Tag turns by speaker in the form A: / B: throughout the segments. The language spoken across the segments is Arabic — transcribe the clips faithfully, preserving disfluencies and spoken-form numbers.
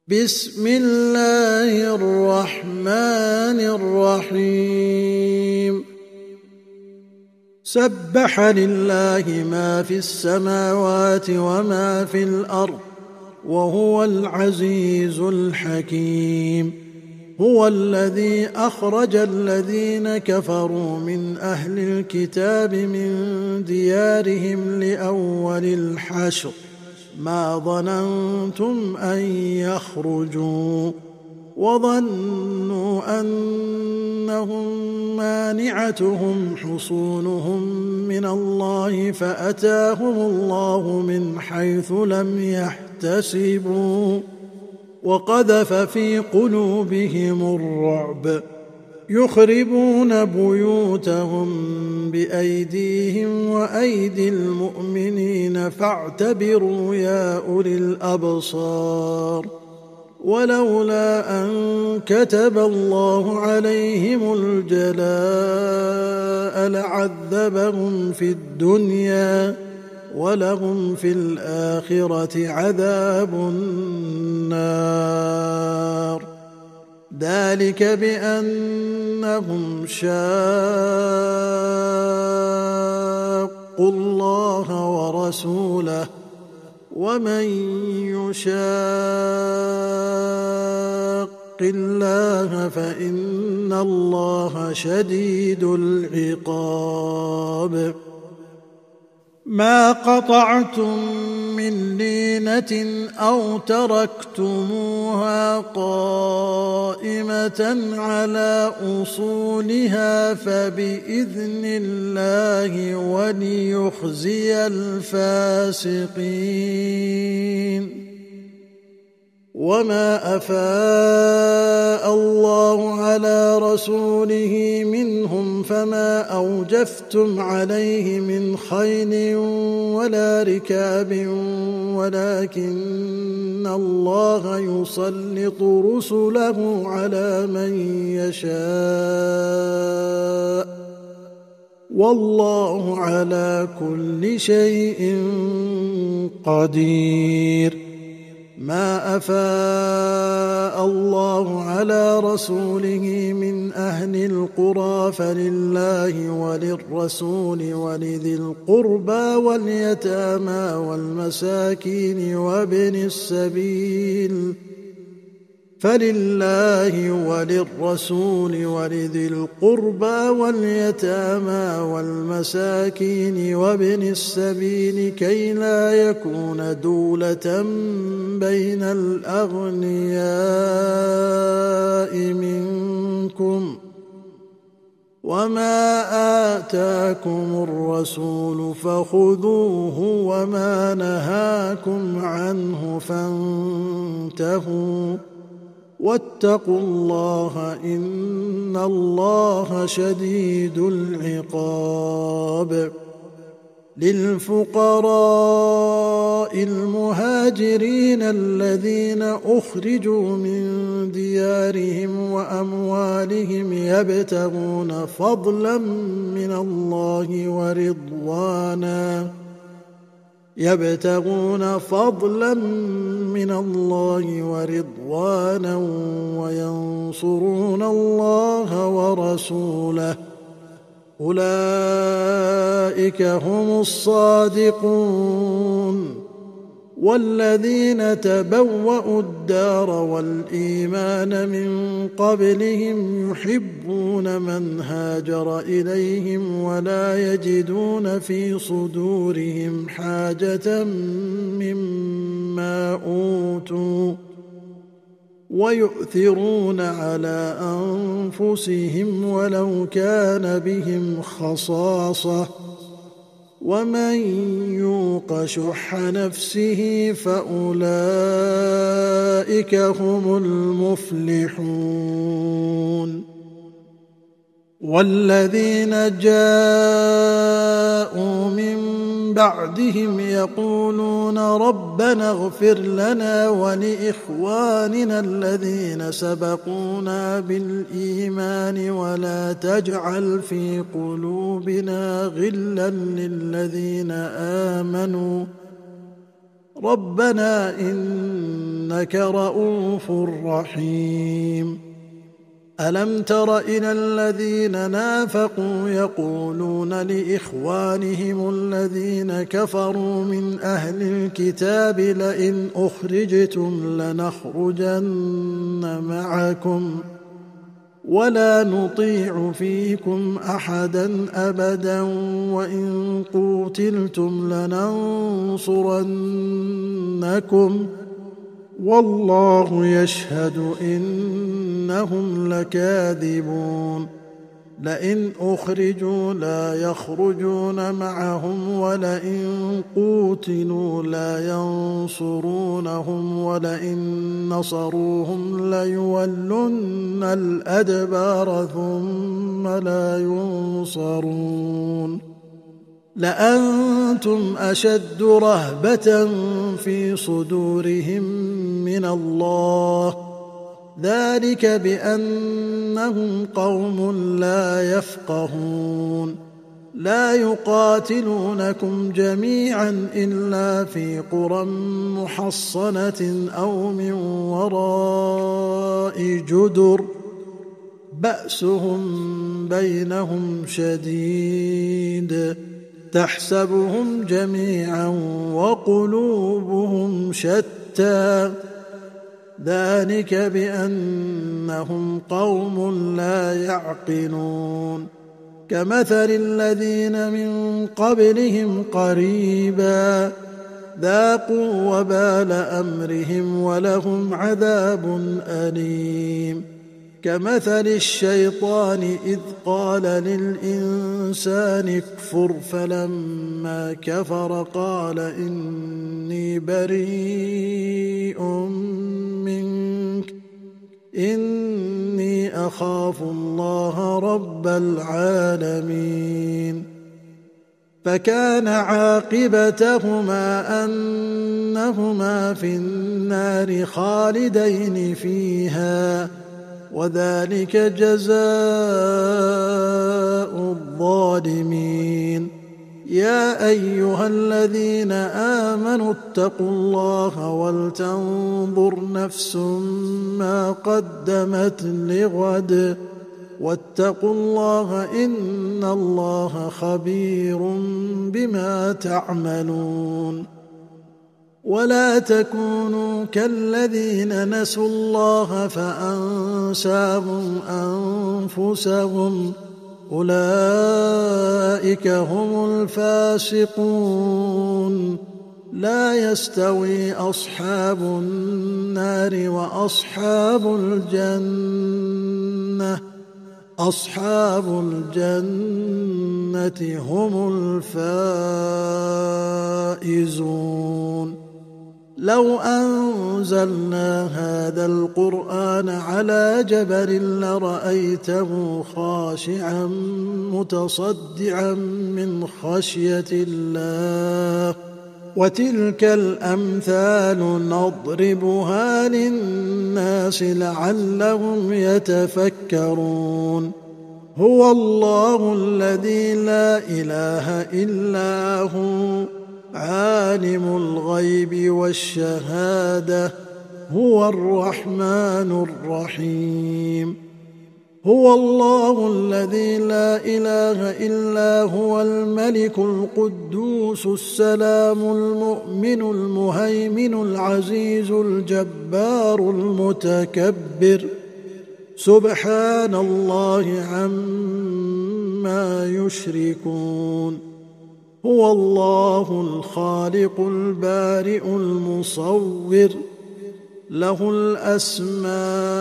A: بسم الله الرحمن الرحيم سبح لله ما في السماوات وما في الأرض وهو العزيز الحكيم هو الذي أخرج الذين كفروا من أهل الكتاب من ديارهم لأول الحشر ما ظننتم أن يخرجوا وظنوا أنهم مانعتهم حصونهم من الله فأتاهم الله من حيث لم يحتسبوا وقذف في قلوبهم الرعب يخربون بيوتهم بأيديهم وأيدي المؤمنين فاعتبروا يا أولي الأبصار ولولا أن كتب الله عليهم الجلاء لعذبهم في الدنيا ولهم في الآخرة عذاب النار ذلك بأنهم شاقوا الله ورسوله ومن يشاق الله فإن الله شديد العقاب ما قطعتم من لينة أو تركتموها قائمة على أصولها فبإذن الله وليخزي الفاسقين وما أفاء الله على رسوله منهم فما أوجفتم عليه من خيل ولا ركاب ولكن الله يسلط رسله على من يشاء والله على كل شيء قدير ما أفاء الله على رسوله من أهل القرى فلله وللرسول ولذي القربى واليتامى والمساكين وابن السبيل فلله وللرسول ولذي القربى واليتامى والمساكين وابن السبيل كي لا يكون دولة بين الأغنياء منكم وما آتاكم الرسول فخذوه وما نهاكم عنه فانتهوا واتقوا الله إن الله شديد العقاب للفقراء المهاجرين الذين أخرجوا من ديارهم وأموالهم يبتغون فضلا من الله ورضوانا يبتغون فضلا من الله ورضوانا وينصرون الله ورسوله أولئك هم الصادقون والذين تبوأوا الدار والإيمان من قبلهم يحبون من هاجر إليهم ولا يجدون في صدورهم حاجة مما أوتوا ويؤثرون على أنفسهم ولو كان بهم خصاصة ومن يوق شح نفسه فأولئك هم المفلحون والذين جاءوا من بعدهم يقولون ربنا اغفر لنا ولإخواننا الذين سبقونا بالإيمان ولا تجعل في قلوبنا غلا للذين آمنوا ربنا إنك رءوف رحيم ألم تر إلى الذين نافقوا يقولون لإخوانهم الذين كفروا من أهل الكتاب لئن أخرجتم لنخرجن معكم ولا نطيع فيكم أحدا أبدا وإن قوتلتم لننصرنكم والله يشهد إنهم لكاذبون لئن أخرجوا لا يخرجون معهم ولئن قوتلوا لا ينصرونهم ولئن نصروهم ليولن الأدبار ثم لا ينصرون لأنتم أشد رهبة في صدورهم من الله ذلك بأنهم قوم لا يفقهون لا يقاتلونكم جميعا إلا في قرى محصنة أو من وراء جدر بأسهم بينهم شديد تحسبهم جميعا وقلوبهم شتى ذلك بأنهم قوم لا يعقلون كمثل الذين من قبلهم قريبا ذاقوا وبال أمرهم ولهم عذاب أليم كمثل الشيطان إذ قال للإنسان اكفر فلما كفر قال إني بريء منك إني أخاف الله رب العالمين فكان عاقبتهما أنهما في النار خالدين فيها وذلك جزاء الظالمين يا أيها الذين آمنوا اتقوا الله ولتنظر نفس ما قدمت لغد واتقوا الله إن الله خبير بما تعملون ولا تكونوا كالذين نسوا الله فأنساهم أنفسهم أولئك هم الفاسقون لا يستوي أصحاب النار وأصحاب الجنة أصحاب الجنة هم الفائزون لو أنزلنا هذا القرآن على جبل لرأيته خاشعا متصدعا من خشية الله وتلك الأمثال نضربها للناس لعلهم يتفكرون هو الله الذي لا إله إلا هو عالم الغيب والشهادة هو الرحمن الرحيم هو الله الذي لا إله إلا هو الملك القدوس السلام المؤمن المهيمن العزيز الجبار المتكبر سبحان الله عما يشركون هو الله الخالق البارئ المصور له الأسماء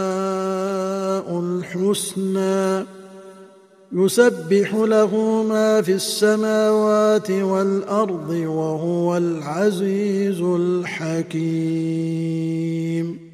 A: الحسنى يسبح له ما في السماوات والأرض وهو العزيز الحكيم.